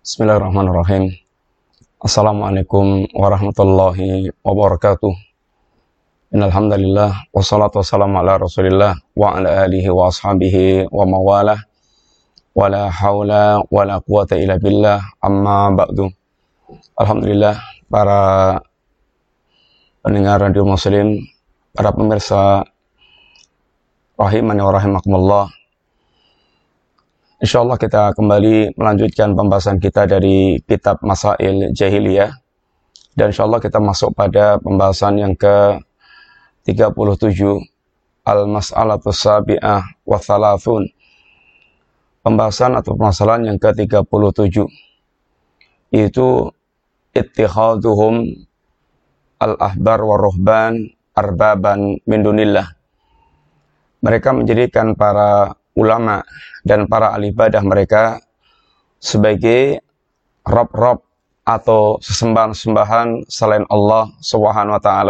Bismillahirrahmanirrahim. Assalamualaikum warahmatullahi wabarakatuh. Innal hamdalillah wassalatu wassalamu ala Rasulillah wa ala alihi wa ashabihi wa mawalah. Wala haula wala quwata illa billah, amma ba'du. Alhamdulillah, para pendengar radio Muslim, para pemirsa rahimani wa rahimakumullah. Insyaallah kita kembali melanjutkan pembahasan kita dari kitab Masail Jahiliyah, dan insyaallah kita masuk pada pembahasan yang ke-37, Al-Mas'alatus Sabi'ah wa Thalathun. Pembahasan atau permasalahan yang ke-37, yaitu ittikhaduhum al-ahbar wa ruhban arbaban min dunillah. Mereka menjadikan para ulama dan para ahli ibadah mereka sebagai rob-rob atau sesembahan-sembahan selain Allah Subhanahu wa taala.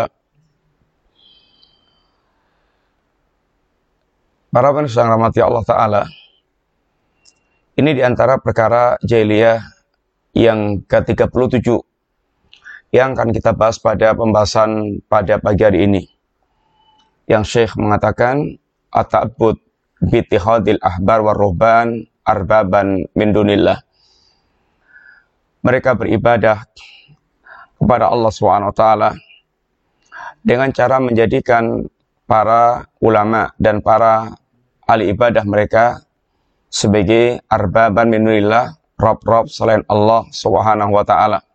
Para pendengar yang rahmati Allah taala, ini diantara perkara jahiliyah yang ke-37 yang akan kita bahas pada pembahasan pada pagi hari ini. Yang Syekh mengatakan at-ta'abbud bittihadil ahbar wa ruhban arbaban min dunillah. Mereka beribadah kepada Allah SWT dengan cara menjadikan para ulama dan para ahli ibadah mereka sebagai arbaban min dunillah, rob-rob selain Allah SWT.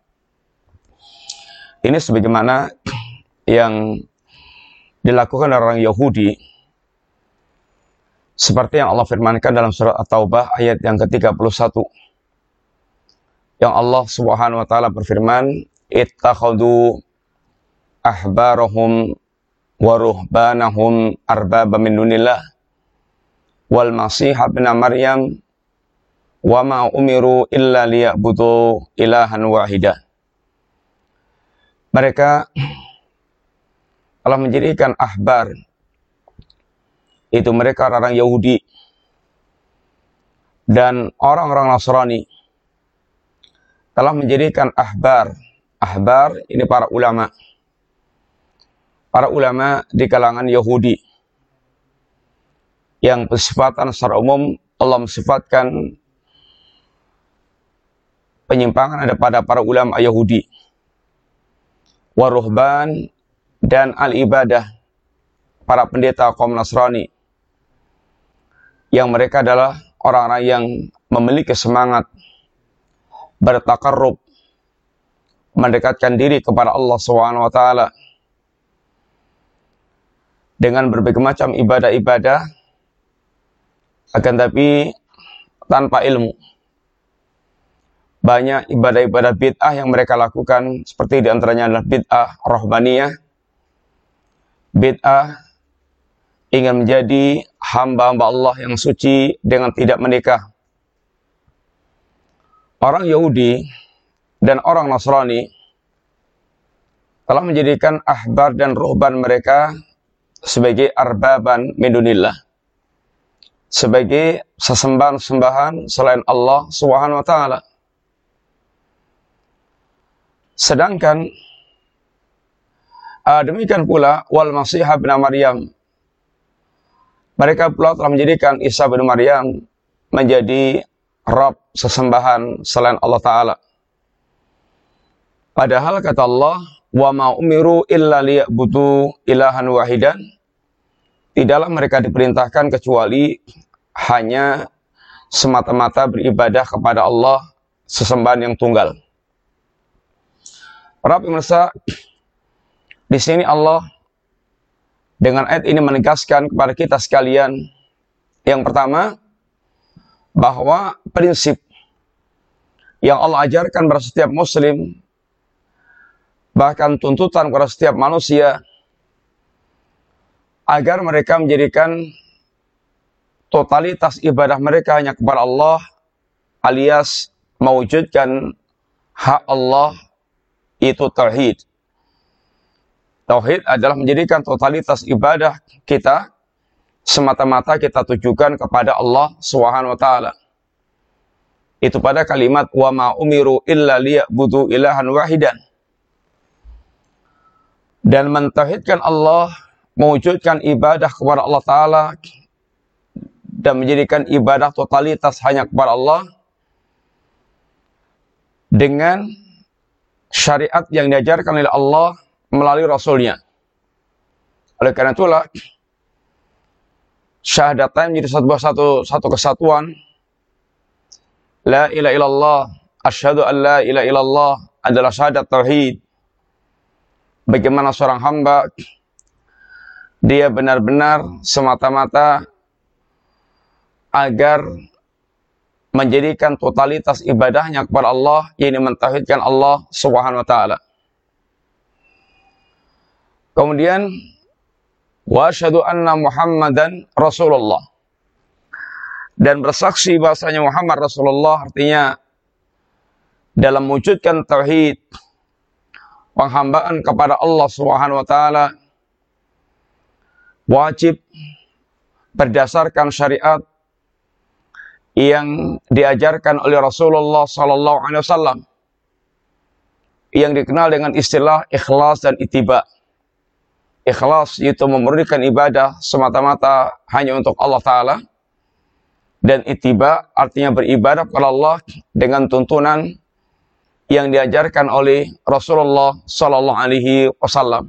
Ini sebagaimana yang dilakukan orang Yahudi, seperti yang Allah firmankan dalam surat At-Taubah ayat yang ke-31. Yang Allah Subhanahu wa taala berfirman, ittakhadhu ahbarahum wa ruhbanahum arbaba min dunillah wal masih ibn Maryam wa ma umiru illa liya'budu ilahan wahidah. Mereka telah menjadikan ahbar, itu mereka orang Yahudi dan orang-orang Nasrani, telah menjadikan ahbar. Ahbar ini para ulama. Para ulama di kalangan Yahudi yang bersifatan secara umum Allah mensifatkan penyimpangan ada pada para ulama Yahudi. Waruhban dan al-ibadah, para pendeta kaum Nasrani, yang mereka adalah orang-orang yang memiliki semangat bertakarrub, mendekatkan diri kepada Allah SWT dengan berbagai macam ibadah-ibadah, akan tapi tanpa ilmu. Banyak ibadah-ibadah bid'ah yang mereka lakukan, seperti diantaranya adalah bid'ah rohbaniyah, bid'ah ingin menjadi hamba-hamba Allah yang suci dengan tidak menikah. Orang Yahudi dan orang Nasrani telah menjadikan ahbar dan ruhban mereka sebagai arbaban min dunillah, sebagai sesembahan-sembahan selain Allah Subhanahu wa taala. Sedangkan demikian pula wal masih ibn Maryam, mereka pula telah menjadikan Isa bin Maryam menjadi Rabb, sesembahan selain Allah Ta'ala. Padahal kata Allah, wa ma umiru illa liya'budu ilahan wahidan, tidaklah mereka diperintahkan kecuali hanya semata-mata beribadah kepada Allah, sesembahan yang tunggal. Para pemirsa, di sini Allah dengan ayat ini menegaskan kepada kita sekalian, yang pertama, bahwa prinsip yang Allah ajarkan kepada setiap muslim, bahkan tuntutan kepada setiap manusia, agar mereka menjadikan totalitas ibadah mereka hanya kepada Allah, alias mewujudkan hak Allah, itu tauhid. Tauhid adalah menjadikan totalitas ibadah kita semata-mata kita tujukan kepada Allah Subhanahu wa taala. itu pada kalimat wa ma umiru illa liya'budu ilahan wahidan. Dan mentauhidkan Allah, mewujudkan ibadah kepada Allah Ta'ala, dan menjadikan ibadah totalitas hanya kepada Allah, dengan syariat yang diajarkan oleh Allah melalui Rasulnya. Oleh karena itulah, syahadatain menjadi satu kesatuan. La ilaha illallah, asyhadu an la ilaha illallah adalah syahadat tauhid. Bagaimana seorang hamba, dia benar-benar semata-mata agar menjadikan totalitas ibadahnya kepada Allah, yaitu mentauhidkan Allah Subhanahu wa taala. Kemudian wa asyhadu anna Muhammadan Rasulullah, dan bersaksi bahasanya Muhammad Rasulullah, artinya dalam mewujudkan tauhid, penghambaan kepada Allah Subhanahu wa taala, wajib berdasarkan syariat yang diajarkan oleh Rasulullah sallallahu alaihi wasallam, yang dikenal dengan istilah ikhlas dan ittiba. Ikhlas yaitu memurnikan ibadah semata-mata hanya untuk Allah Ta'ala, dan ittiba artinya beribadah kepada Allah dengan tuntunan yang diajarkan oleh Rasulullah sallallahu alaihi wasallam.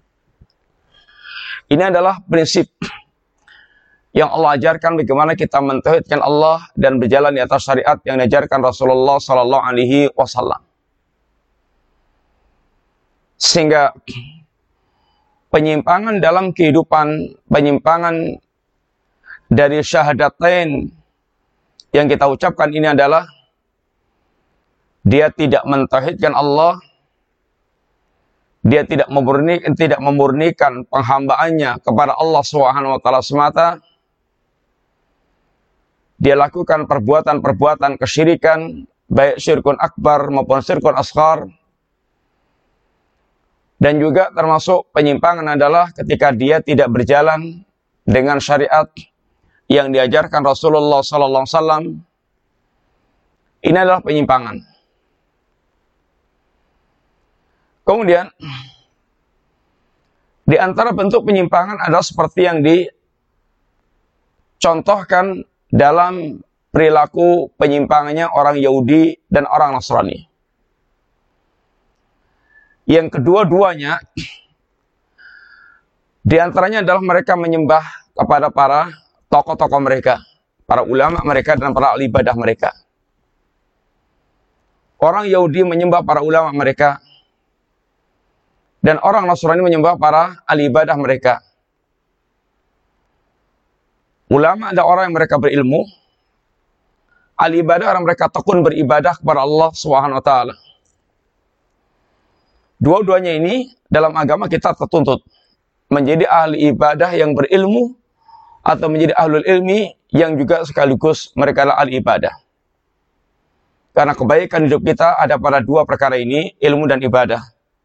Ini adalah prinsip yang Allah ajarkan bagaimana kita mentauhidkan Allah dan berjalan di atas syariat yang diajarkan Rasulullah sallallahu alaihi wasallam. Sehingga penyimpangan dalam kehidupan, penyimpangan dari syahadatain yang kita ucapkan ini adalah dia tidak mentauhidkan Allah, dia tidak memurnikan penghambaannya kepada Allah Subhanahu wa taala semata. Dia lakukan perbuatan-perbuatan kesyirikan, baik syirkun akbar maupun syirkun asghar. Dan juga termasuk penyimpangan adalah ketika dia tidak berjalan dengan syariat yang diajarkan Rasulullah sallallahu alaihi wasallam. Ini adalah penyimpangan. Kemudian, di antara bentuk penyimpangan adalah seperti yang dicontohkan dalam perilaku penyimpangannya orang Yahudi dan orang Nasrani. Yang kedua-duanya, di antaranya adalah mereka menyembah kepada para tokoh-tokoh mereka, para ulama mereka dan para ahli ibadah mereka. Orang Yahudi menyembah para ulama mereka, dan orang Nasrani menyembah para ahli ibadah mereka. Ulama adalah orang yang mereka berilmu, ahli ibadah orang mereka tekun beribadah kepada Allah Subhanahu wa taala. Dua-duanya ini dalam agama kita tertuntut menjadi ahli ibadah yang berilmu atau menjadi ahlul ilmi yang juga sekaligus mereka adalah ahli ibadah. Karena kebaikan hidup kita ada pada dua perkara ini, ilmu dan ibadah.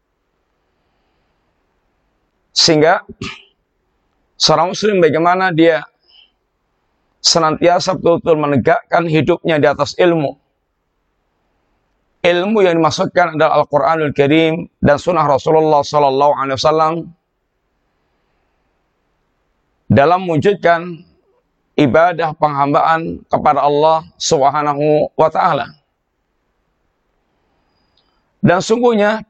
Sehingga seorang muslim bagaimana dia senantiasa betul-betul menegakkan hidupnya di atas ilmu. Ilmu yang dimaksudkan adalah Al-Quranul Karim dan sunnah Rasulullah sallallahu alaihi wasallam dalam mewujudkan ibadah penghambaan kepada Allah Subhanahu wa taala. Dan sungguhnya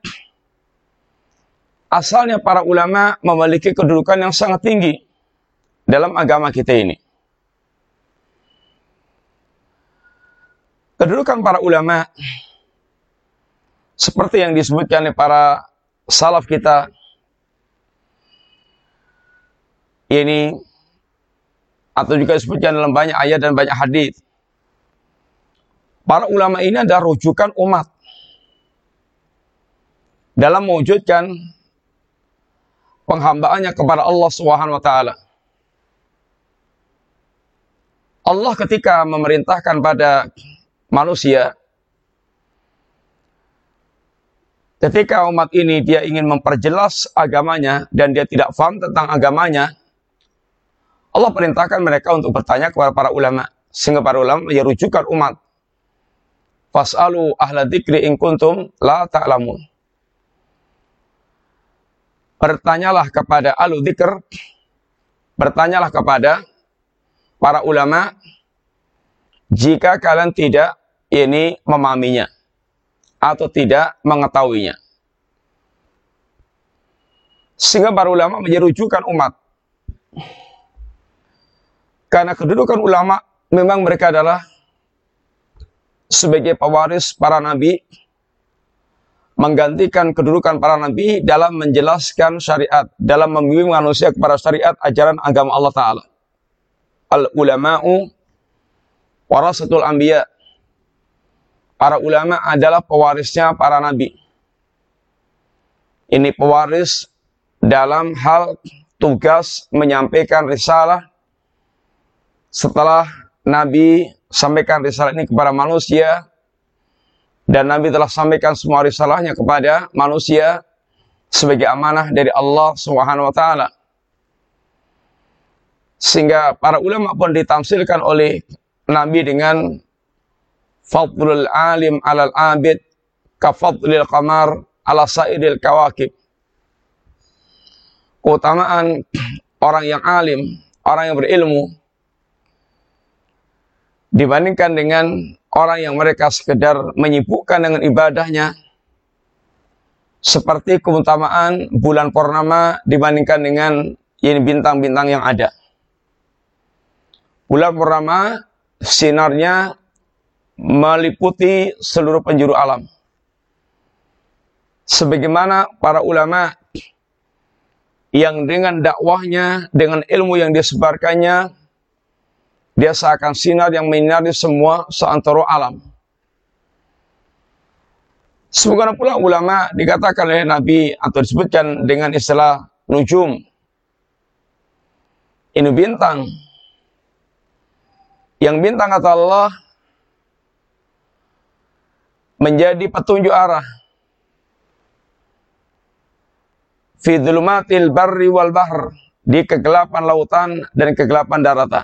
asalnya para ulama memiliki kedudukan yang sangat tinggi dalam agama kita ini. Kedudukan para ulama seperti yang disebutkan oleh para salaf kita ini, atau juga disebutkan dalam banyak ayat dan banyak hadis. Para ulama ini adalah rujukan umat dalam mewujudkan penghambaannya kepada Allah Subhanahu wa taala. Allah ketika memerintahkan pada manusia, ketika umat ini dia ingin memperjelas agamanya dan dia tidak paham tentang agamanya, Allah perintahkan mereka untuk bertanya kepada para ulama, sehingga para ulama menjadi rujukan umat Fas'alu ahla dzikri in kuntum la ta'lamun. Bertanyalah kepada ahlu dzikr, bertanyalah kepada para ulama jika kalian tidak memahaminya atau tidak mengetahuinya. Sehingga para ulama menjadi rujukan umat. Karena kedudukan ulama memang mereka adalah sebagai pewaris para nabi, menggantikan kedudukan para nabi dalam menjelaskan syariat, dalam membimbing manusia kepada syariat ajaran agama Allah Ta'ala. Al-ulama'u warasatul anbiya. Para ulama adalah pewarisnya para nabi. Ini pewaris dalam hal tugas menyampaikan risalah setelah Nabi sampaikan risalah ini kepada manusia, dan Nabi telah sampaikan semua risalahnya kepada manusia sebagai amanah dari Allah Subhanahu wa Ta'ala. Sehingga para ulama pun ditamsilkan oleh Nabi dengan fadlul alim alal abid ka fadlil qamar ala sairil kawakib. Keutamaan orang yang alim, orang yang berilmu dibandingkan dengan orang yang mereka sekedar menyibukkan dengan ibadahnya, seperti keutamaan bulan purnama dibandingkan dengan bintang-bintang yang ada. Bulan purnama sinarnya meliputi seluruh penjuru alam. Sebagaimana para ulama yang dengan dakwahnya, dengan ilmu yang disebarkannya, dia seakan sinar yang menyinari semua seantero alam. Sebagaimana pula ulama dikatakan oleh Nabi atau disebutkan dengan istilah nujum. Ini bintang. Yang bintang kata Allah menjadi petunjuk arah. Fi dhulumatil barri wal bahr, di kegelapan lautan dan kegelapan daratan.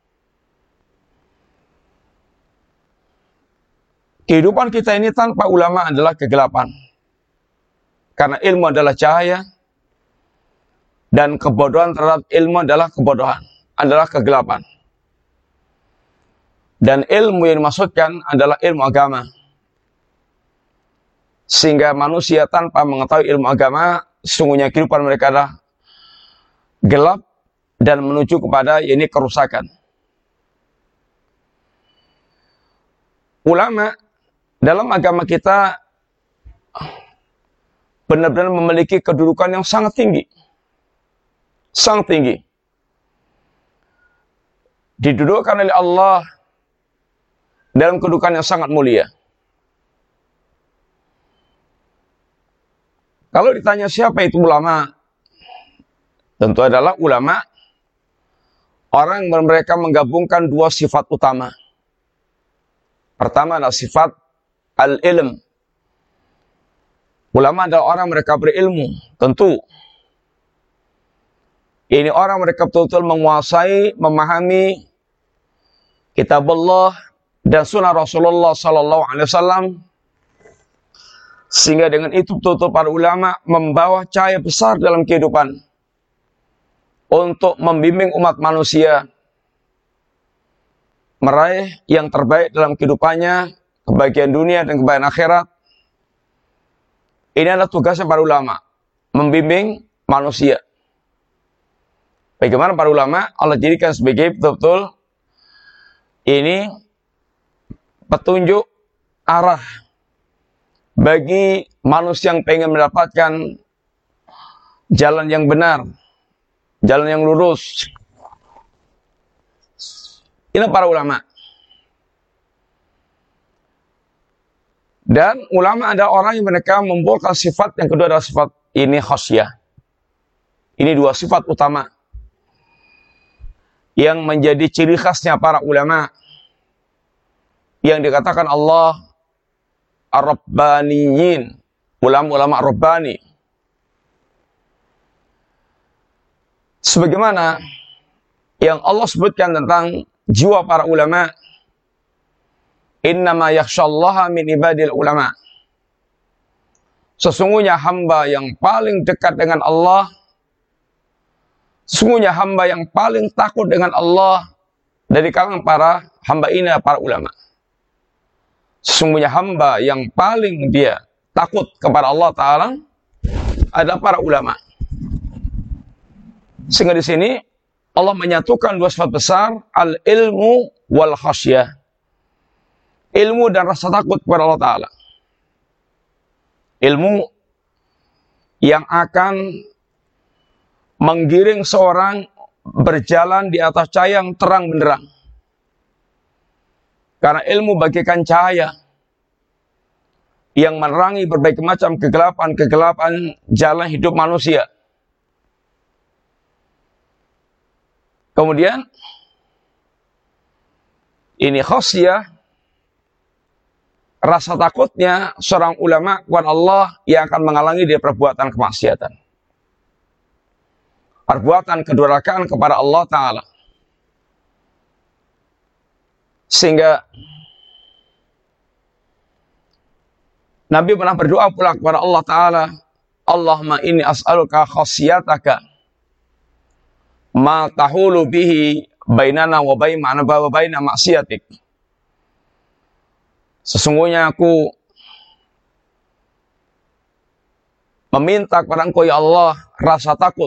Kehidupan kita ini tanpa ulama adalah kegelapan. Karena ilmu adalah cahaya, dan kebodohan terhadap ilmu adalah kebodohan, adalah kegelapan. Dan ilmu yang dimaksudkan adalah ilmu agama. Sehingga manusia tanpa mengetahui ilmu agama, sesungguhnya kehidupan mereka adalah gelap dan menuju kepada kerusakan. Ulama dalam agama kita benar-benar memiliki kedudukan yang sangat tinggi. Sangat tinggi. Didudukkan oleh Allah dalam kedudukan yang sangat mulia. Kalau ditanya siapa itu ulama, tentu adalah ulama orang yang mereka menggabungkan dua sifat utama. Pertama adalah sifat al-ilm. Ulama adalah orang mereka berilmu, tentu. Ini orang mereka betul-betul menguasai, memahami kitab Allah dan sunnah Rasulullah Sallallahu Alaihi Wasallam, sehingga dengan itu betul-betul para ulama membawa cahaya besar dalam kehidupan untuk membimbing umat manusia meraih yang terbaik dalam kehidupannya, kebahagiaan dunia dan kebahagiaan akhirat. Ini adalah tugasnya para ulama, membimbing manusia. Bagaimana para ulama Allah jadikan sebagai betul-betul ini petunjuk arah bagi manusia yang pengen mendapatkan jalan yang benar, jalan yang lurus. Ini para ulama. Dan ulama adalah orang yang mereka membawakan sifat yang kedua adalah sifat ini khasyah. Ini dua sifat utama yang menjadi ciri khasnya para ulama yang dikatakan Allah ar-rabbaniyin, ulama-ulama rabbani. Sebagaimana yang Allah sebutkan tentang jiwa para ulama Innama yakhshallaha min ibadil ulama. Sesungguhnya hamba yang paling dekat dengan Allah, sesungguhnya hamba yang paling takut dengan Allah dari kalangan para hamba ini adalah para ulama. Sesungguhnya hamba yang paling dia takut kepada Allah Ta'ala adalah para ulama. Sehingga di sini Allah menyatukan dua sifat besar, al-ilmu wal khasyah. Ilmu dan rasa takut kepada Allah Ta'ala. Ilmu yang akan menggiring seorang berjalan di atas cahaya yang terang benderang. Karena ilmu bagaikan cahaya yang menerangi berbagai macam kegelapan-kegelapan jalan hidup manusia. Kemudian, ini khasyah, rasa takutnya seorang ulama kepada Allah yang akan menghalangi dia perbuatan kemaksiatan. Perbuatan kedurhakaan kepada Allah Ta'ala. Sehingga Nabi pernah berdoa pula kepada Allah Ta'ala, Allahumma inni as'aluka khasyataka ma tahulu bihi bainana wa baina maksiatik. Sesungguhnya aku meminta kepada Engkau ya Allah rasa takut.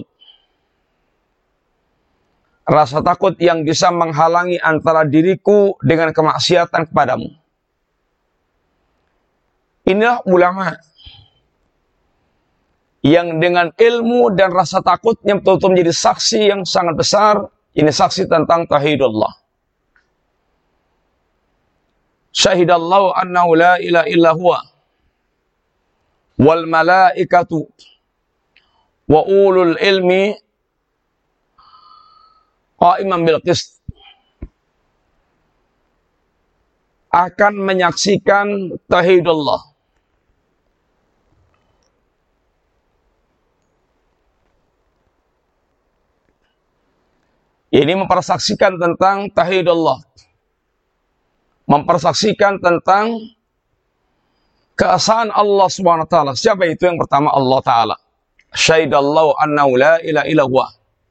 Rasa takut yang bisa menghalangi antara diriku dengan kemaksiatan kepadamu. Inilah ulama yang dengan ilmu dan rasa takutnya betul-betul menjadi saksi yang sangat besar. Ini saksi tentang tauhidullah. Syahidallahu annahu la ilaha illa huwa wal malaikatu wa ulul ilmi qa'iman bil qist. Akan menyaksikan tauhidullah. Ini mempersaksikan tentang tauhidullah. Mempersaksikan tentang keesaan Allah Subhanahu wa taala. Siapa itu? Yang pertama Allah Ta'ala. Syahidallahu annahu la ilaha illa huwa.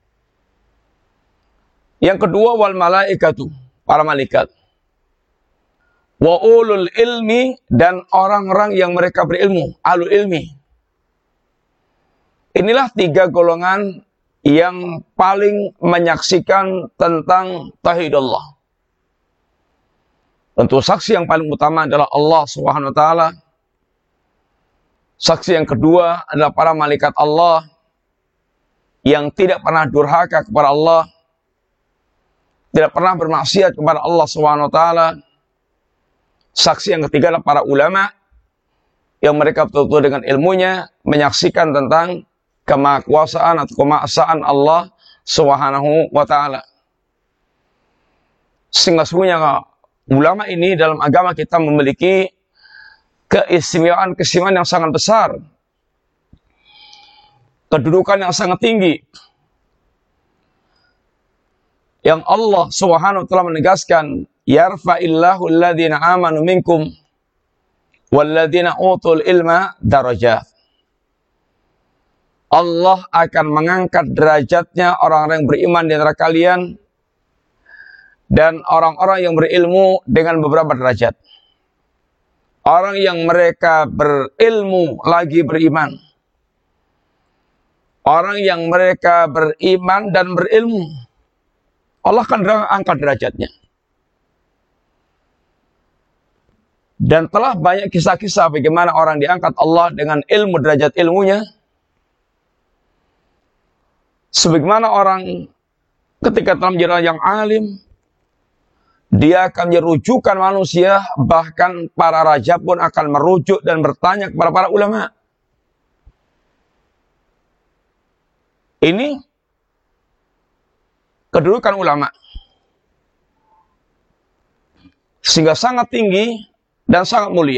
Yang kedua wal malaikatu, para malaikat. Wa ulul ilmi, dan orang-orang yang mereka berilmu, alul ilmi. Inilah tiga golongan yang paling menyaksikan tentang tauhidullah. Tentu saksi yang paling utama adalah Allah Subhanahu wa taala. Saksi yang kedua adalah para malaikat Allah yang tidak pernah durhaka kepada Allah, tidak pernah bermaksiat kepada Allah Subhanahu wa taala. Saksi yang ketiga adalah para ulama yang mereka betul-betul dengan ilmunya menyaksikan tentang kemahakuasaan atau kemaesaan Allah Subhanahu wa taala. Sehingga sebenarnya ulama ini dalam agama kita memiliki keistimewaan yang sangat besar. Kedudukan yang sangat tinggi. Yang Allah Subhanahu wa taala menegaskan, yarfa'illahu alladhina amanu minkum walladhina utul ilma darajat. Allah akan mengangkat derajatnya orang-orang yang beriman di antara kalian dan orang-orang yang berilmu dengan beberapa derajat. Orang yang mereka berilmu lagi beriman. Orang yang mereka beriman dan berilmu, Allah akan angkat derajatnya. Dan telah banyak kisah-kisah bagaimana orang diangkat Allah dengan ilmu derajat ilmunya. Sebagaimana orang ketika telah menjadi orang yang alim, dia akan menjadi rujukan manusia, bahkan para raja pun akan merujuk dan bertanya kepada para ulama. Ini kedudukan ulama. Sehingga sangat tinggi dan sangat mulia.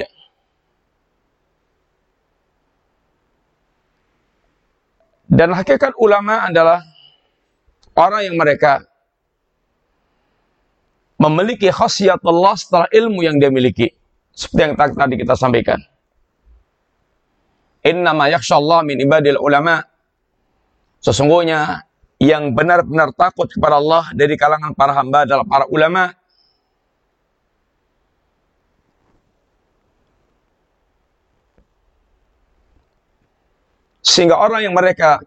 Dan hakikat ulama adalah orang yang mereka memiliki khasyiatullah setelah ilmu yang dia miliki. Seperti yang tadi kita sampaikan. Innama yakhshallah min ibadil ulama. Sesungguhnya yang benar-benar takut kepada Allah dari kalangan para hamba adalah para ulama. Sehingga orang yang mereka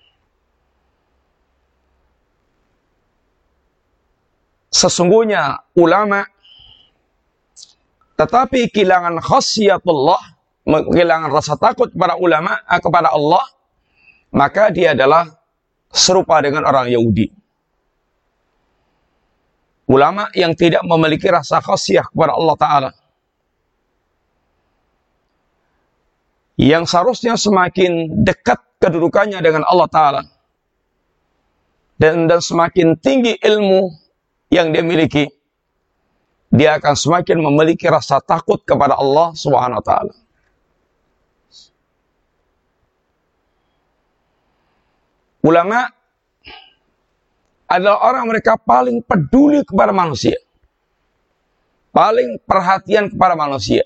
sesungguhnya ulama tetapi kehilangan khasyiatullah, kehilangan rasa takut kepada ulama, kepada Allah, maka dia adalah serupa dengan orang Yahudi. Ulama yang tidak memiliki rasa khasyah kepada Allah Ta'ala. Yang seharusnya semakin dekat kedudukannya dengan Allah Ta'ala. Dan semakin tinggi ilmu yang dia miliki, dia akan semakin memiliki rasa takut kepada Allah Subhanahu wa Ta'ala. Ulama adalah orang mereka paling peduli kepada manusia, paling perhatian kepada manusia.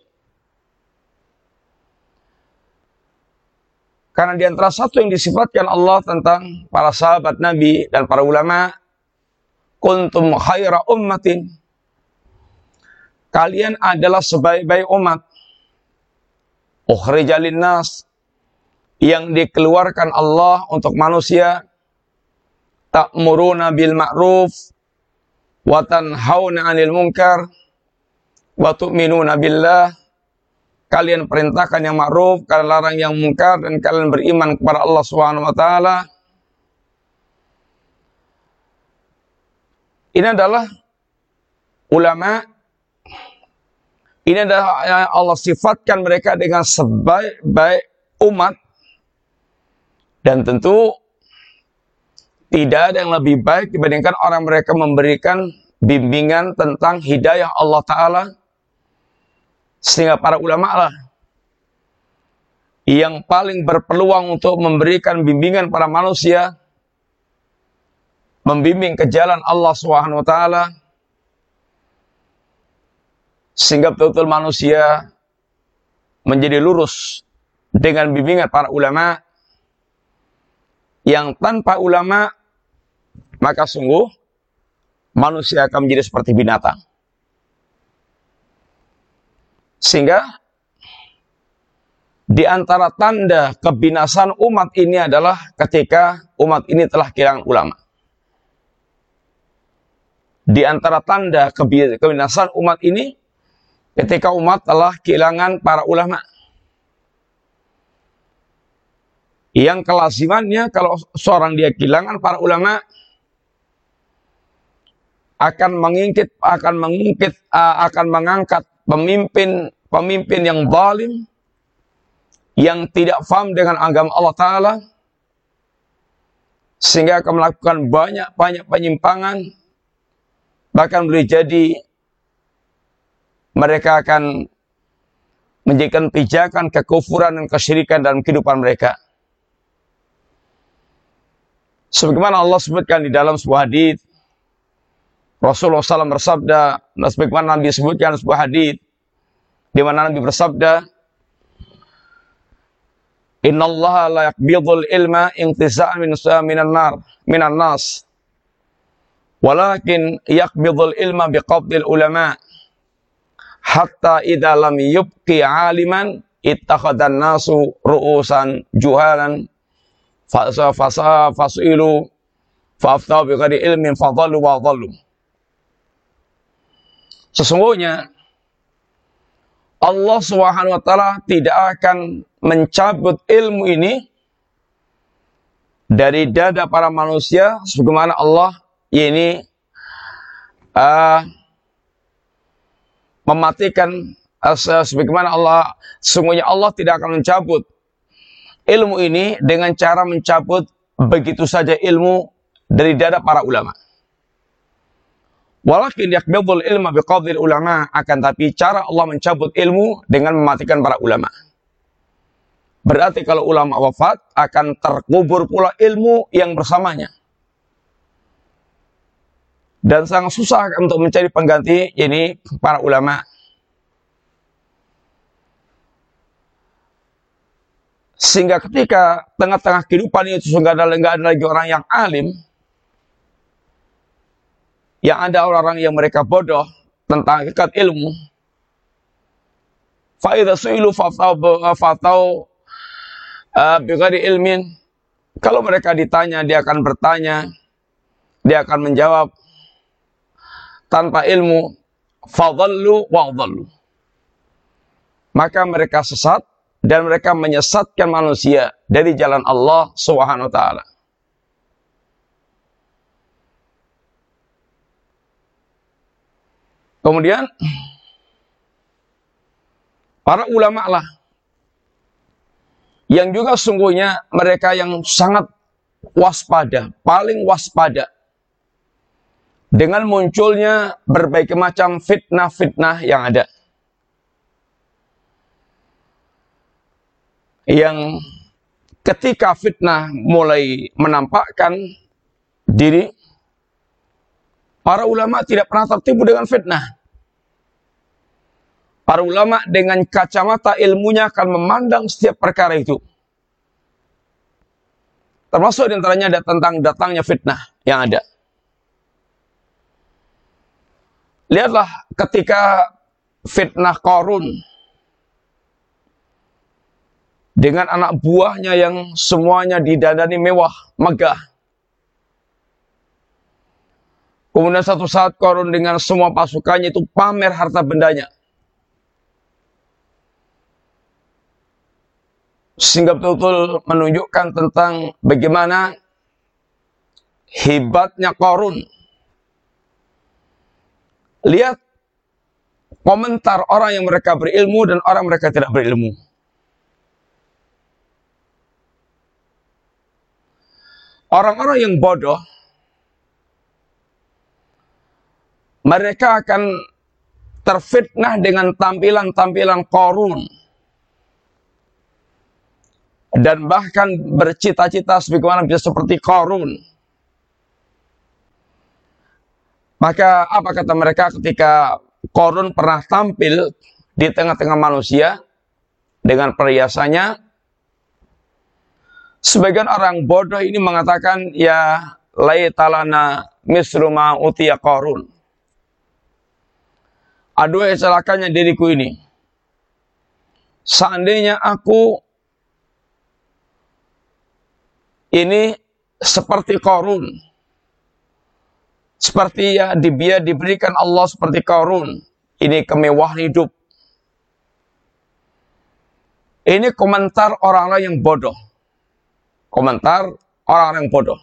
Karena di antara satu yang disifatkan Allah tentang para sahabat Nabi dan para ulama, kuntum khaira ummatin, kalian adalah sebaik-baik umat, ukhrijal linnas, yang dikeluarkan Allah untuk manusia, ta'muruna bil ma'ruf wa tanhauna 'anil munkar wa tu'minuna billah. Kalian perintahkan yang ma'ruf, kalian larang yang munkar, dan kalian beriman kepada Allah Subhanahu wa taala. Ini adalah ulama. Ini adalah Allah sifatkan mereka dengan sebaik-baik umat. Dan tentu tidak ada yang lebih baik dibandingkan orang mereka memberikan bimbingan tentang hidayah Allah Ta'ala. Sehingga para ulama lah yang paling berpeluang untuk memberikan bimbingan para manusia, membimbing ke jalan Allah Subhanahu wa Ta'ala, sehingga betul-betul manusia menjadi lurus dengan bimbingan para ulama. Yang tanpa ulama, maka sungguh manusia akan menjadi seperti binatang. Sehingga di antara tanda kebinasan umat ini adalah ketika umat ini telah kehilangan ulama. Di antara tanda kebinasan umat ini ketika umat telah kehilangan para ulama. Yang kelazimannya kalau seorang dia kehilangan para ulama, akan mengangkat pemimpin yang zalim, yang tidak paham dengan agama Allah Ta'ala, sehingga akan melakukan banyak penyimpangan, bahkan boleh jadi mereka akan menjadikan pijakan kekufuran dan kesyirikan dalam kehidupan mereka. Sebagaimana Allah sebutkan di dalam sebuah hadis, Rasulullah SAW bersabda, dan sebagaimana Nabi sebutkan sebuah hadis, di mana Nabi bersabda, Innallaha la yaqbidul ilma intisa'an minan nas, walakin yaqbidul ilma biqabdil ulama, hatta idza lam yubqi aliman ittakhadhan nasu ru'usan juhalan fasu'ilu fa'aftau bighayri ilmin fadhallu wa dhallu. Sesungguhnya Allah Subhanahu wa taala tidak akan mencabut ilmu ini dari dada para manusia sebagaimana Allah ini mematikan, sebagaimana Allah, sesungguhnya Allah tidak akan mencabut ilmu ini dengan cara mencabut begitu saja ilmu dari dada para ulama. Walakin yaqbidul ilma biqabdil ulama, akan tapi cara Allah mencabut ilmu dengan mematikan para ulama. Berarti kalau ulama wafat, akan terkubur pula ilmu yang bersamanya. dan sangat susah untuk mencari pengganti ini para ulama. Sehingga ketika tengah-tengah kehidupan itu nggak ada lagi orang yang alim, yang ada orang-orang yang mereka bodoh tentang hakikat ilmu. Fa'idha su'ilu fatau bighairi ilmin. Kalau mereka ditanya, dia akan bertanya, dia akan menjawab tanpa ilmu. Fadhallu wa'adhallu. Maka mereka sesat dan mereka menyesatkan manusia dari jalan Allah Subhanahu wa taala. Kemudian para ulama lah yang juga sungguhnya mereka yang sangat waspada, paling waspada dengan munculnya berbagai macam fitnah-fitnah yang ada. Yang ketika fitnah mulai menampakkan diri, para ulama tidak pernah tertipu dengan fitnah. Para ulama dengan kacamata ilmunya akan memandang setiap perkara itu. Termasuk diantaranya ada tentang datangnya fitnah yang ada. Lihatlah ketika fitnah Qarun dengan anak buahnya yang semuanya didandani mewah, megah. Kemudian satu saat Qarun dengan semua pasukannya itu pamer harta bendanya. Sehingga betul-betul menunjukkan tentang bagaimana hebatnya Qarun. Lihat komentar orang yang mereka berilmu dan orang mereka tidak berilmu. Orang-orang yang bodoh, mereka akan terfitnah dengan tampilan-tampilan Qarun. Dan bahkan bercita-cita sebagaimana bisa seperti Qarun. Maka apa kata mereka ketika Qarun pernah tampil di tengah-tengah manusia dengan perhiasannya? Sebagian orang bodoh ini mengatakan, ya laitalana mislu ma utiya Qarun. Aduh celakanya diriku ini. Seandainya aku ini seperti Qarun. Seperti ya dia diberikan Allah seperti Qarun. Ini kemewahan hidup. Ini komentar orang-orang yang bodoh. Komentar orang-orang yang bodoh.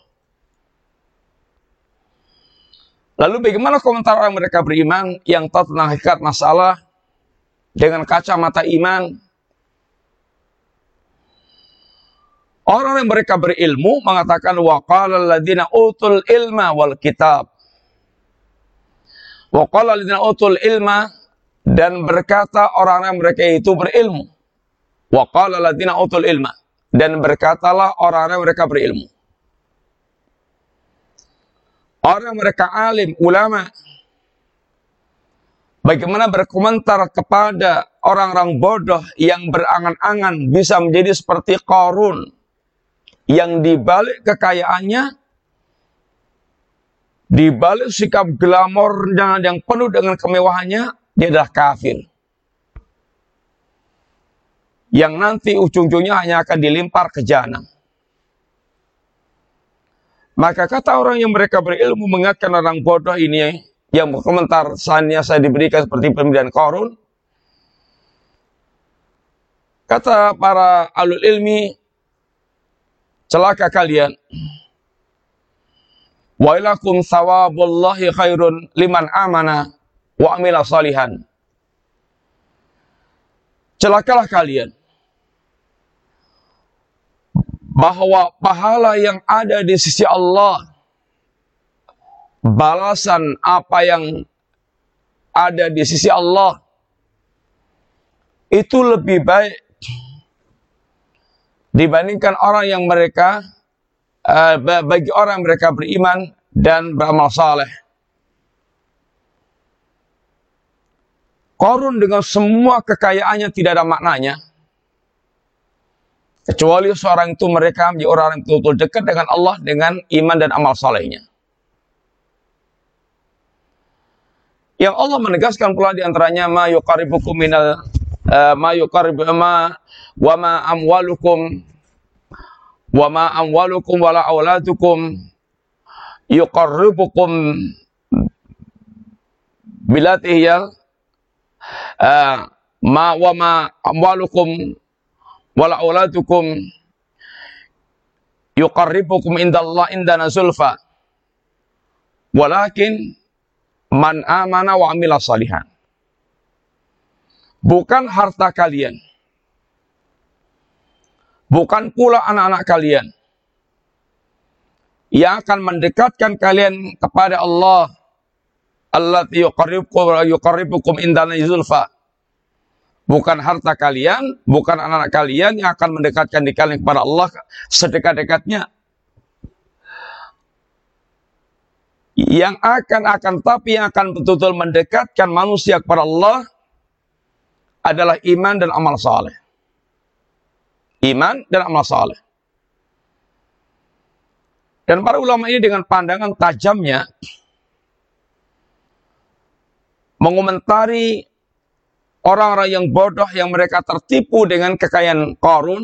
Lalu bagaimana komentar orang mereka beriman yang tahu tentang hakikat masalah dengan kacamata iman? Orang yang mereka berilmu mengatakan waqala alladziina utul ilma wal kitab. Waqala alladziina utul ilma, dan berkata orang-orang mereka itu berilmu. Waqala alladziina utul ilma, dan berkatalah orang-orang mereka berilmu. Orang mereka alim, ulama. Bagaimana berkomentar kepada orang-orang bodoh yang berangan-angan bisa menjadi seperti Qarun, yang dibalik kekayaannya, dibalik sikap glamornya yang penuh dengan kemewahannya, dia adalah kafir. Yang nanti ujung-ujungnya hanya akan dilimpar ke jahanam. Maka kata orang yang mereka berilmu mengingatkan orang bodoh ini yang berkomentar, seandainya saya diberikan seperti pemberian Qarun. Kata para alul ilmi, celaka kalian. Wa ilakum thawabullahi khairun liman amana wa amila salihan. Celakalah kalian. Bahwa pahala yang ada di sisi Allah, balasan apa yang ada di sisi Allah, itu lebih baik dibandingkan orang yang mereka bagi orang yang mereka beriman dan beramal saleh. Qarun dengan semua kekayaannya tidak ada maknanya. Kecuali seorang itu mereka menjadi orang yang betul-betul dekat dengan Allah dengan iman dan amal salehnya. Yang Allah menegaskan pula di antaranya ma yuqarribukum minal ma yuqarribu ma wa ma amwalukum wala auladukum yuqarribukum bilatihi ma wa ma amwalukum wala auladukum yuqarribukum indana zulfa walakin man amana wa amila salihan. Bukan harta kalian, bukan pula anak-anak kalian yang akan mendekatkan kalian kepada Allah. Allati yuqarribukum indana zulfa. Bukan harta kalian, bukan anak-anak kalian yang akan mendekatkan kalian kepada Allah sedekat-dekatnya. Tapi yang akan betul-betul mendekatkan manusia kepada Allah adalah iman dan amal saleh. Iman dan amal saleh. Dan para ulama ini dengan pandangan tajamnya mengomentari orang-orang yang bodoh yang mereka tertipu dengan kekayaan Qarun.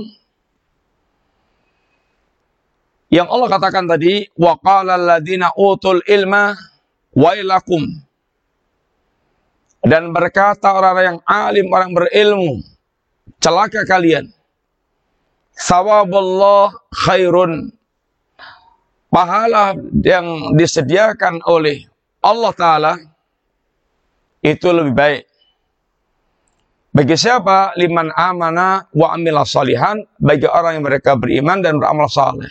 Yang Allah katakan tadi, wa qala alladziina utul ilma wailakum. Dan berkata orang-orang yang alim, orang berilmu, celaka kalian. Sawabullah khairun. Pahala yang disediakan oleh Allah Ta'ala itu lebih baik. Bagi siapa? Liman amana wa amila salihan. Bagi orang yang mereka beriman dan beramal saleh.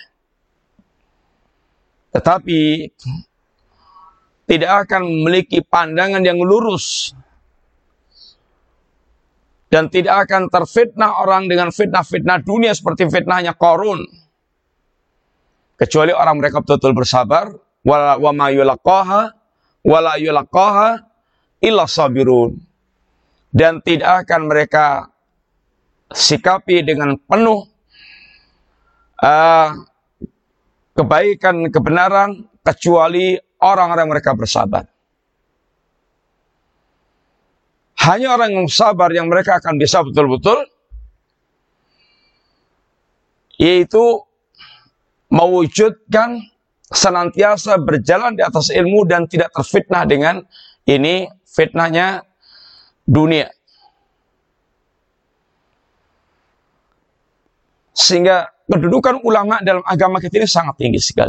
Tetapi tidak akan memiliki pandangan yang lurus dan tidak akan terfitnah orang dengan fitnah-fitnah dunia seperti fitnahnya Qarun, kecuali orang mereka betul-betul bersabar. Wa ma yulaqaha wa la yulaqaha illa sabirun. Dan tidak akan mereka sikapi dengan penuh kebaikan, kebenaran, kecuali orang-orang mereka bersabar. Hanya orang yang sabar yang mereka akan bisa betul-betul, yaitu mewujudkan senantiasa berjalan di atas ilmu dan tidak terfitnah dengan ini fitnahnya dunia. Sehingga kedudukan ulama dalam agama kita ini sangat tinggi sekali.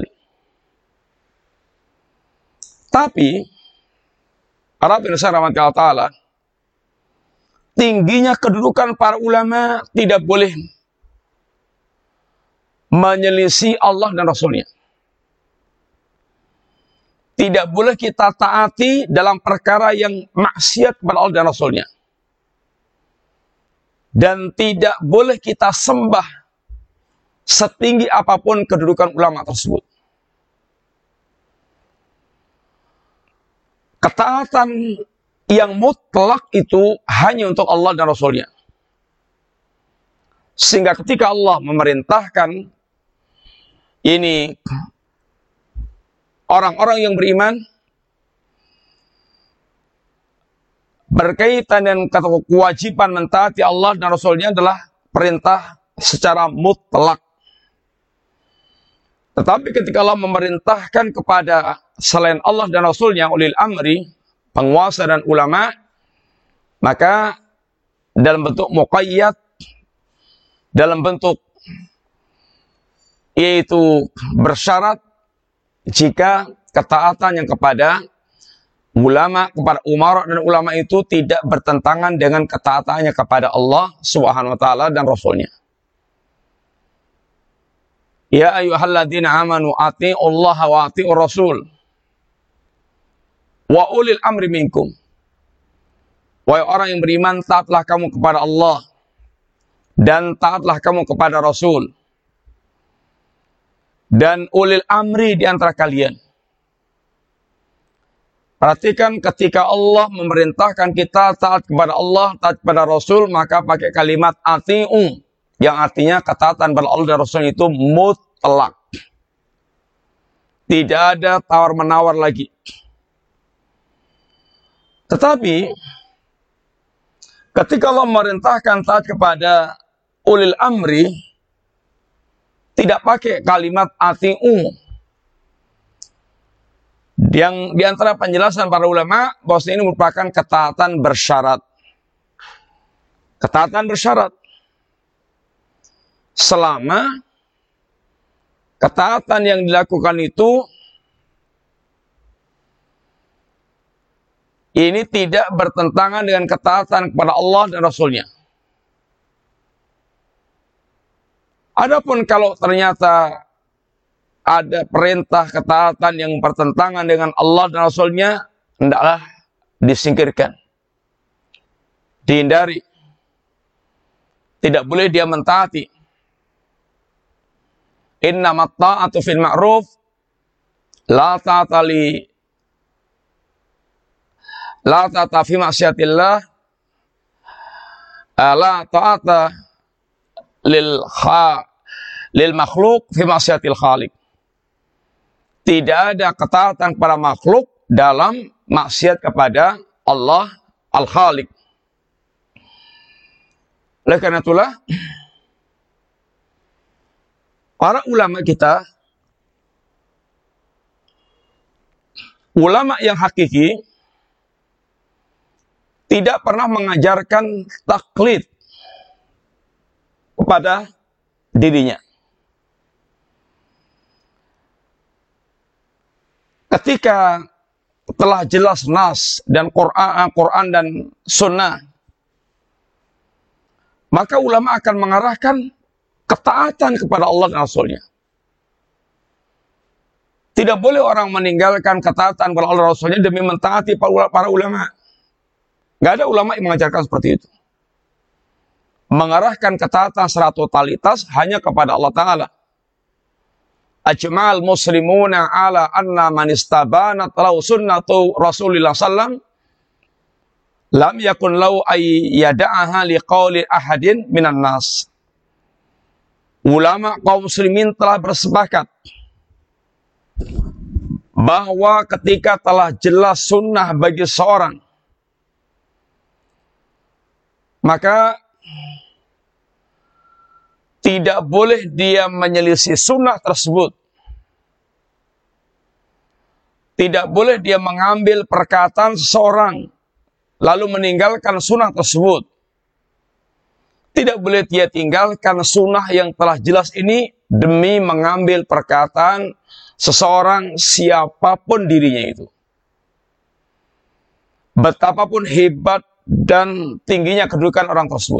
Tapi para pemirsa rahmati Allah Ta'ala, tingginya kedudukan para ulama tidak boleh menyelisih Allah dan Rasulnya. Tidak boleh kita taati dalam perkara yang maksiat kepada Allah dan Rasulnya. Dan tidak boleh kita sembah setinggi apapun kedudukan ulama tersebut. Ketaatan yang mutlak itu hanya untuk Allah dan Rasulnya. Sehingga ketika Allah memerintahkan ini orang-orang yang beriman berkaitan dengan kewajiban mentaati Allah dan Rasulnya adalah perintah secara mutlak. Tetapi ketika Allah memerintahkan kepada selain Allah dan Rasulnya, ulil amri, penguasa dan ulama, maka dalam bentuk muqayyad, dalam bentuk yaitu bersyarat jika ketaatan yang kepada ulama, kepada umara dan ulama itu tidak bertentangan dengan ketaatannya kepada Allah Subhanahu wa taala dan Rasulnya. Ya ayyuhalladzina amanu atiiullaha wa atiiur rasul wa ulil amri minkum. Wahai orang yang beriman, taatlah kamu kepada Allah dan taatlah kamu kepada Rasul dan ulil amri di antara kalian. Perhatikan ketika Allah memerintahkan kita taat kepada Allah, taat kepada Rasul, maka pakai kalimat ati'u, yang artinya ketaatan pada Allah dan Rasul itu mutlak. Tidak ada tawar-menawar lagi. Tetapi, ketika Allah memerintahkan taat kepada ulil amri, tidak pakai kalimat ati'u. Yang diantara penjelasan para ulama, bahwa ini merupakan ketaatan bersyarat. Ketaatan bersyarat. Selama ketaatan yang dilakukan itu ini tidak bertentangan dengan ketaatan kepada Allah dan Rasulnya. Adapun kalau ternyata ada perintah ketaatan yang bertentangan dengan Allah dan Rasulnya, hendaklah disingkirkan, dihindari. Tidak boleh dia mentaati. Innamat ta'atu fil ma'ruf la ta'ata fi ma'syatillah la ta'ata lil makhluk fi ma'syatil khaliq. Tidak ada ketaatan kepada makhluk dalam maksiat kepada Allah Al-Khaliq. Oleh karena itulah, para ulama kita, ulama yang hakiki, tidak pernah mengajarkan taklid kepada dirinya. Ketika telah jelas nas dan Quran dan Sunnah, maka ulama akan mengarahkan ketaatan kepada Allah dan Rasulnya. Tidak boleh orang meninggalkan ketaatan kepada Allah dan Rasulnya demi mentaati para ulama. Gak ada ulama yang mengajarkan seperti itu. Mengarahkan ketaatan secara totalitas hanya kepada Allah Ta'ala. Ajma'al muslimuna ala anna man istabanat lahu sunnatu Rasulillah sallam lam yakun lahu ay yada'aha liqauli ahadin minan nas. Ulama kaum muslimin telah bersepakat bahwa ketika telah jelas sunnah bagi seorang, maka tidak boleh dia menyelisih sunnah tersebut. Tidak boleh dia mengambil perkataan seseorang lalu meninggalkan sunnah tersebut. Tidak boleh dia tinggalkan sunnah yang telah jelas ini demi mengambil perkataan seseorang siapapun dirinya itu. Betapapun hebat dan tingginya kedudukan orang tersebut.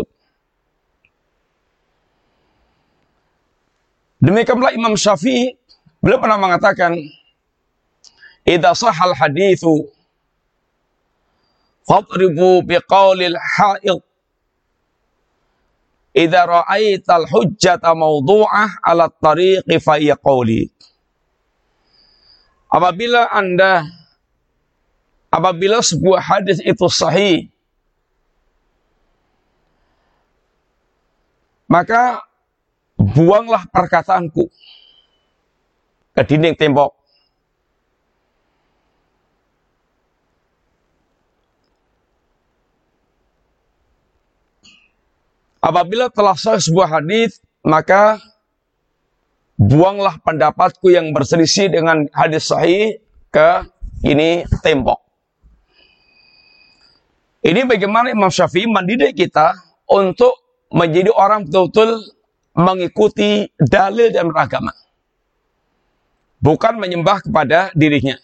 Demikian pula Imam Syafi'i, beliau pernah mengatakan, idza sahal haditsu fadribu biqaulil ha'id idza ra'aital hujjata mawdu'ah 'ala at-tariqi fa hiya qawli. Apabila sebuah hadis itu sahih, maka buanglah perkataanku ke dinding tembok. Apabila telah sahih sebuah hadis, maka buanglah pendapatku yang berselisih dengan hadis sahih ke ini tembok. Ini bagaimana Imam Syafi'i mendidik kita untuk menjadi orang betul-betul mengikuti dalil dan beragama, bukan menyembah kepada dirinya.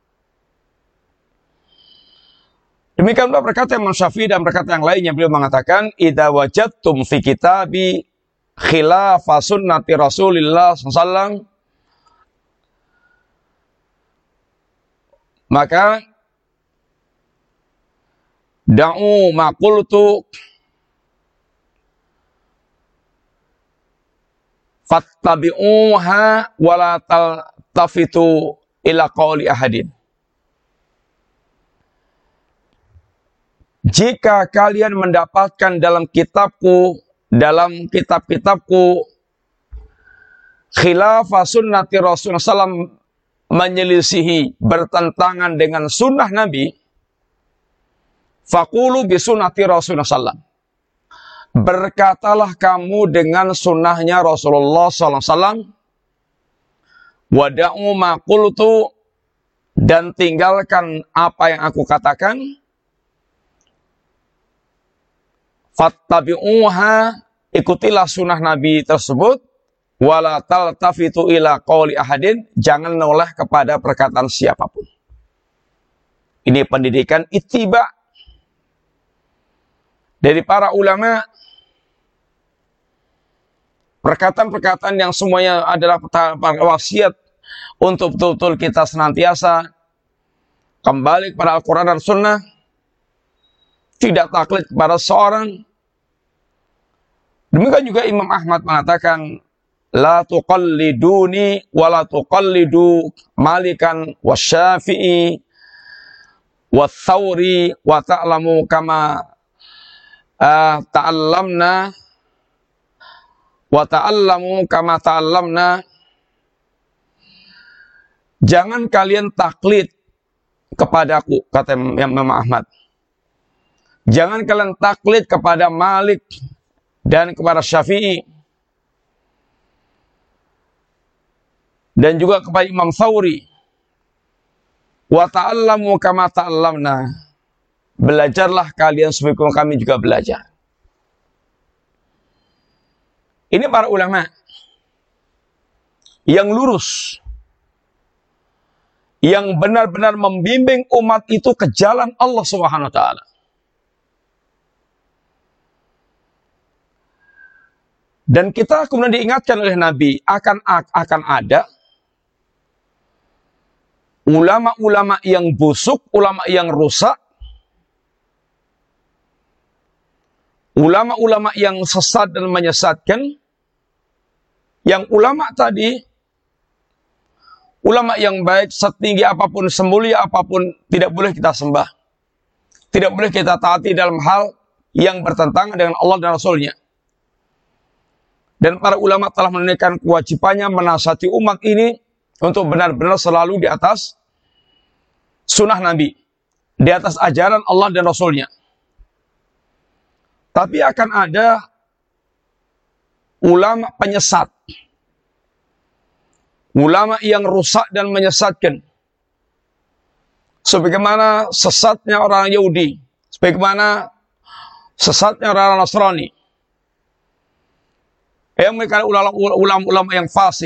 Demikian pula berkata Imam Syafi'i dan berkata yang lainnya, beliau mengatakan, idza wajadtum fi kitabi khilafa sunnati Rasulillah SAW, maka da'u ma qultu fattabi'uha wa la taltafitu ila qawli ahadin. jika kalian mendapatkan dalam kitab-kitabku khilafah sunnati Rasulullah SAW, menyelisihi, bertentangan dengan sunnah Nabi, faqulu bi sunnati Rasulullah SAW, berkatalah kamu dengan sunnahnya Rasulullah SAW, wada'u ma qultu, dan tinggalkan apa yang aku katakan, fattabi'uha, ikutilah sunnah Nabi tersebut, wala taltafitu ila qawli ahadin, jangan noleh kepada perkataan siapapun. Ini pendidikan ittiba dari para ulama. Perkataan-perkataan yang semuanya adalah wasiat untuk betul-betul kita senantiasa kembali kepada Al-Quran dan Sunnah, tidak taklid kepada seorang. Demikian juga Imam Ahmad mengatakan, la tuqalliduni wa la tuqallidu Malikan wa Syafi'i wa Thawri wa ta'lamu kama ta'allamna wa ta'allamu kama ta'allamna. Jangan kalian taklid kepadaku, kata Imam Ahmad. Jangan kalian taklid kepada Malik dan kepada Syafi'i, dan juga kepada Imam Thawri. Wa ta'allamu kama ta'allamna, belajarlah kalian sebagaimana kami juga belajar. Ini para ulama yang lurus, yang benar-benar membimbing umat itu ke jalan Allah Subhanahu wa taala. Dan kita kemudian diingatkan oleh Nabi akan ada ulama-ulama yang busuk, ulama yang rusak, ulama-ulama yang sesat dan menyesatkan. Yang ulama tadi, ulama yang baik, setinggi apapun, semulia apapun, tidak boleh kita sembah. Tidak boleh kita taati dalam hal yang bertentangan dengan Allah dan Rasul-Nya. Dan para ulama telah menunaikan kewajibannya menasihati umat ini untuk benar-benar selalu di atas sunnah Nabi, di atas ajaran Allah dan Rasul-Nya. Tapi akan ada ulama penyesat, ulama yang rusak dan menyesatkan, sebagaimana sesatnya orang Yahudi, sebagaimana sesatnya orang Nasrani, yang mereka ulama-ulama yang fasik,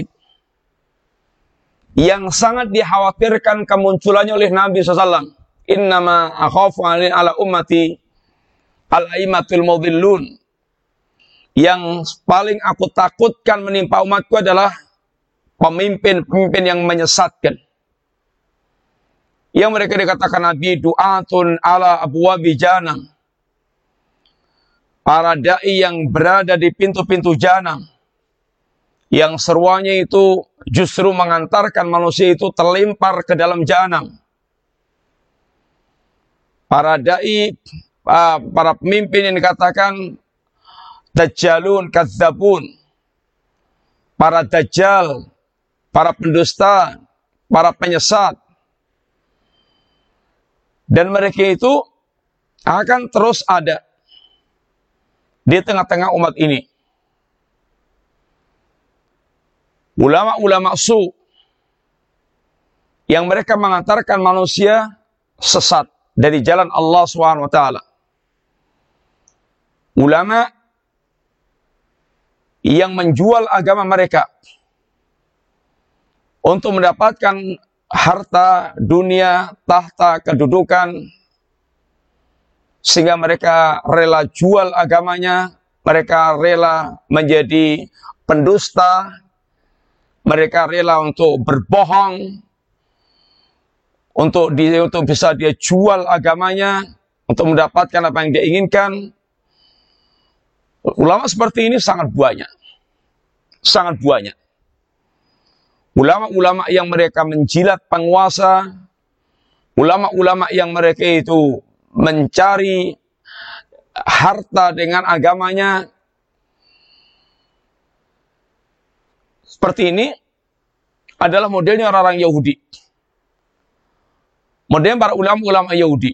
yang sangat dikhawatirkan kemunculannya oleh Nabi SAW. Innama akhafu ala ummati al-aimatul mudhillun. Yang paling aku takutkan menimpa umatku adalah pemimpin-pemimpin yang menyesatkan. Yang mereka dikatakan Nabi, du'atun ala abwabi jahannam, para da'i yang berada di pintu-pintu jahanam, yang seruannya itu justru mengantarkan manusia itu terlempar ke dalam jahanam. Para da'i, para pemimpin yang dikatakan dajjalun, kadzabun, para dajjal, para pendusta, para penyesat. Dan mereka itu akan terus ada di tengah-tengah umat ini. Ulama-ulama su yang mereka mengantarkan manusia sesat dari jalan Allah SWT. Ulama yang menjual agama mereka untuk mendapatkan harta, dunia, tahta, kedudukan, sehingga mereka rela jual agamanya, mereka rela menjadi pendusta, mereka rela untuk berbohong, untuk bisa dia jual agamanya, untuk mendapatkan apa yang dia inginkan. Ulama seperti ini sangat banyak. Sangat banyak. Ulama-ulama yang mereka menjilat penguasa, ulama-ulama yang mereka itu mencari harta dengan agamanya seperti ini adalah modelnya orang-orang Yahudi. Modelnya para ulama-ulama Yahudi.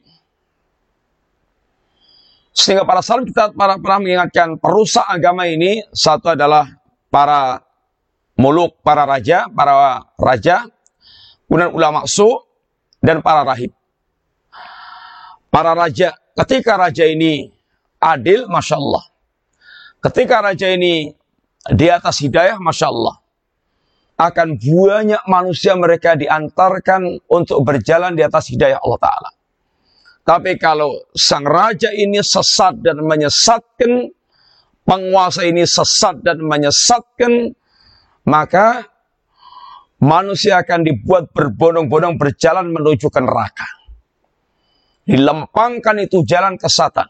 Sehingga para salaf kita pernah mengingatkan perusak agama ini, satu adalah para muluk, para raja, kemudian ulama su, dan para rahib. Para raja, ketika raja ini adil, Masya Allah. Ketika raja ini di atas hidayah, Masya Allah. Akan banyak manusia mereka diantarkan untuk berjalan di atas hidayah Allah Ta'ala. Tapi kalau sang raja ini sesat dan menyesatkan, penguasa ini sesat dan menyesatkan, maka manusia akan dibuat berbondong-bondong berjalan menuju ke neraka. Dilempangkan itu jalan kesatan.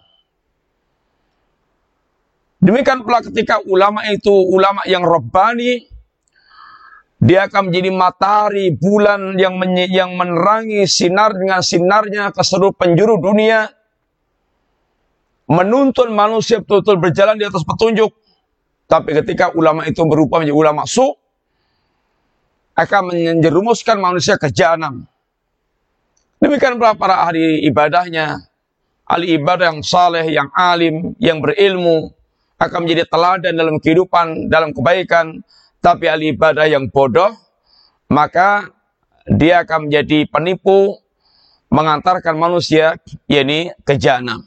Demikian pula ketika ulama itu ulama yang rabbani, dia akan menjadi matahari bulan yang menerangi sinar dengan sinarnya ke seluruh penjuru dunia, menuntun manusia betul-betul berjalan di atas petunjuk. Tapi ketika ulama itu berubah menjadi ulama su, akan menjerumuskan manusia ke jahanam. Demikian pula para ahli ibadahnya, ahli ibadah yang saleh, yang alim, yang berilmu, akan menjadi teladan dalam kehidupan, dalam kebaikan. Tapi ahli ibadah yang bodoh, maka dia akan menjadi penipu, mengantarkan manusia, yakni ke jahanam.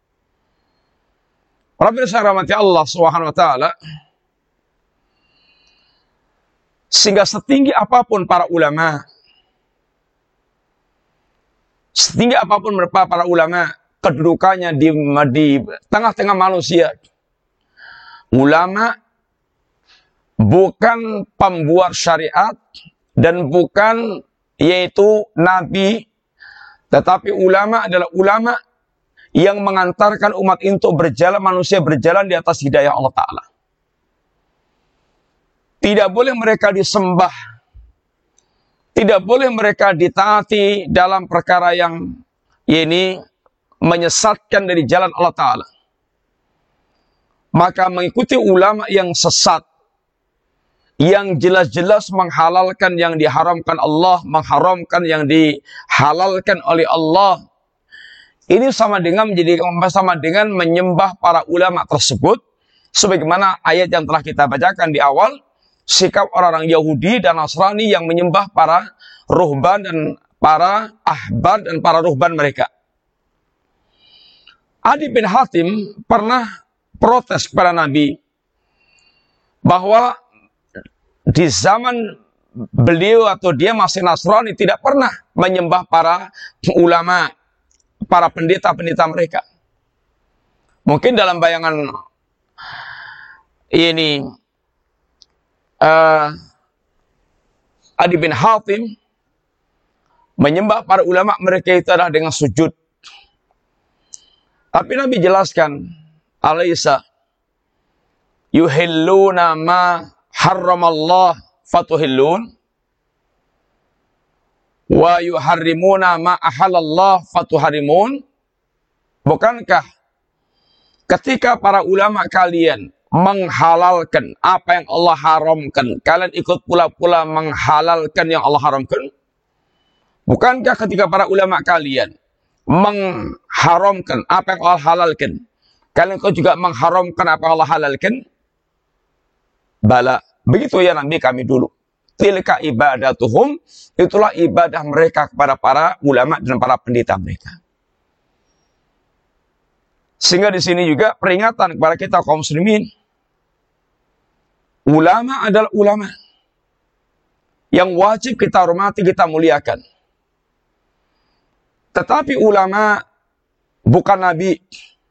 Rabbina rahmati Allah Subhanahu wa taala. Sehingga setinggi apapun para ulama, setinggi apapun para ulama, kedudukannya di tengah-tengah manusia, ulama bukan pembuat syariat dan bukan yaitu nabi, tetapi ulama adalah ulama yang mengantarkan umat untuk berjalan, manusia berjalan di atas hidayah Allah Ta'ala. Tidak boleh mereka disembah, tidak boleh mereka ditaati dalam perkara yang ini menyesatkan dari jalan Allah Ta'ala. Maka mengikuti ulama yang sesat, yang jelas-jelas menghalalkan yang diharamkan Allah, mengharamkan yang dihalalkan oleh Allah, ini sama dengan menyembah para ulama tersebut, sebagaimana ayat yang telah kita bacakan di awal, sikap orang-orang Yahudi dan Nasrani yang menyembah para ruhban dan para ahbar dan para ruhban mereka. Adi bin Hatim pernah protes kepada Nabi bahwa di zaman beliau atau dia masih Nasrani tidak pernah menyembah para ulama, para pendeta-pendeta mereka. Mungkin dalam bayangan ini Adi bin Hatim menyembah para ulama mereka itu adalah dengan sujud. Tapi Nabi jelaskan, alaysa yuhilluna ma harramallah fatuhillun wa yuharrimuna ma ahalallah fatuharrimun. Bukankah ketika para ulama kalian menghalalkan apa yang Allah haramkan, kalian ikut pula-pula menghalalkan yang Allah haramkan? Bukankah ketika para ulama kalian mengharamkan apa yang Allah halalkan, kalian juga mengharamkan apa yang Allah halalkan? Bala, begitu ya Nabi kami dulu. Tilka ibadatuhum, itulah ibadah mereka kepada para ulama dan para pendeta mereka. Sehingga di sini juga peringatan kepada kita kaum muslimin. Ulama adalah ulama yang wajib kita hormati, kita muliakan. Tetapi ulama bukan nabi.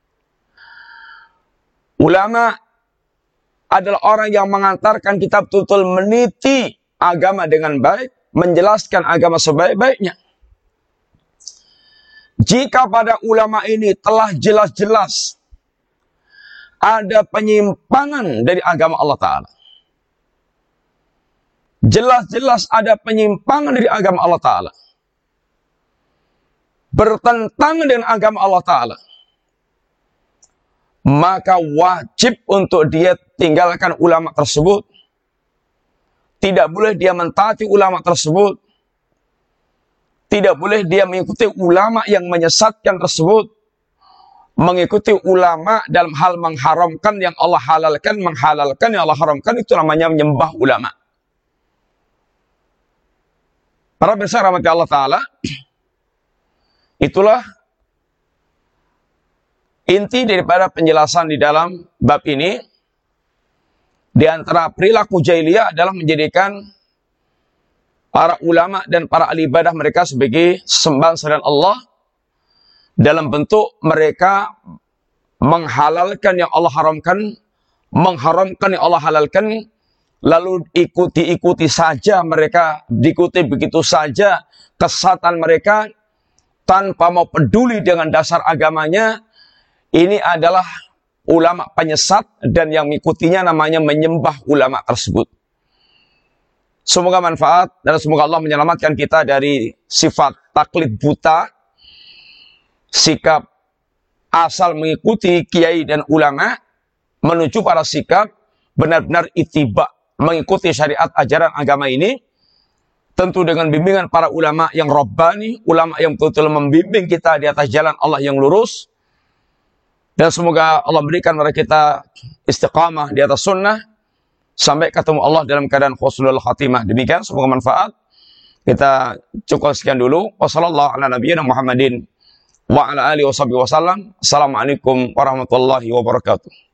Ulama adalah orang yang mengantarkan kita betul-betul meniti agama dengan baik, menjelaskan agama sebaik-baiknya. Jika pada ulama ini telah jelas-jelas ada penyimpangan dari agama Allah Ta'ala, jelas-jelas ada penyimpangan dari agama Allah Ta'ala, bertentangan dengan agama Allah Ta'ala, maka wajib untuk dia tinggalkan ulama tersebut. Tidak boleh dia mentaati ulama tersebut. Tidak boleh dia mengikuti ulama yang menyesatkan tersebut. Mengikuti ulama dalam hal mengharamkan yang Allah halalkan, menghalalkan yang Allah haramkan, itu namanya menyembah ulama. Para besar rahmat Allah Ta'ala, itulah inti daripada penjelasan di dalam bab ini. Di antara perilaku jahiliyah adalah menjadikan para ulama dan para ahli ibadah mereka sebagai sembahan selain Allah, dalam bentuk mereka menghalalkan yang Allah haramkan, mengharamkan yang Allah halalkan, lalu ikuti saja mereka, diikuti begitu saja kesesatan mereka tanpa mau peduli dengan dasar agamanya. Ini adalah ulama penyesat, dan yang mengikutinya namanya menyembah ulama tersebut. Semoga manfaat dan semoga Allah menyelamatkan kita dari sifat taklid buta, sikap asal mengikuti kiai dan ulama, menuju para sikap benar-benar ittiba, mengikuti syariat ajaran agama ini, tentu dengan bimbingan para ulama yang rabbani, ulama yang betul-betul membimbing kita di atas jalan Allah yang lurus. Dan semoga Allah berikan kepada kita istiqamah di atas sunnah sampai ketemu Allah dalam keadaan husnul khatimah. Demikian, semoga manfaat. Kita cukup sekian dulu. Wassalamualaikum warahmatullahi wabarakatuh.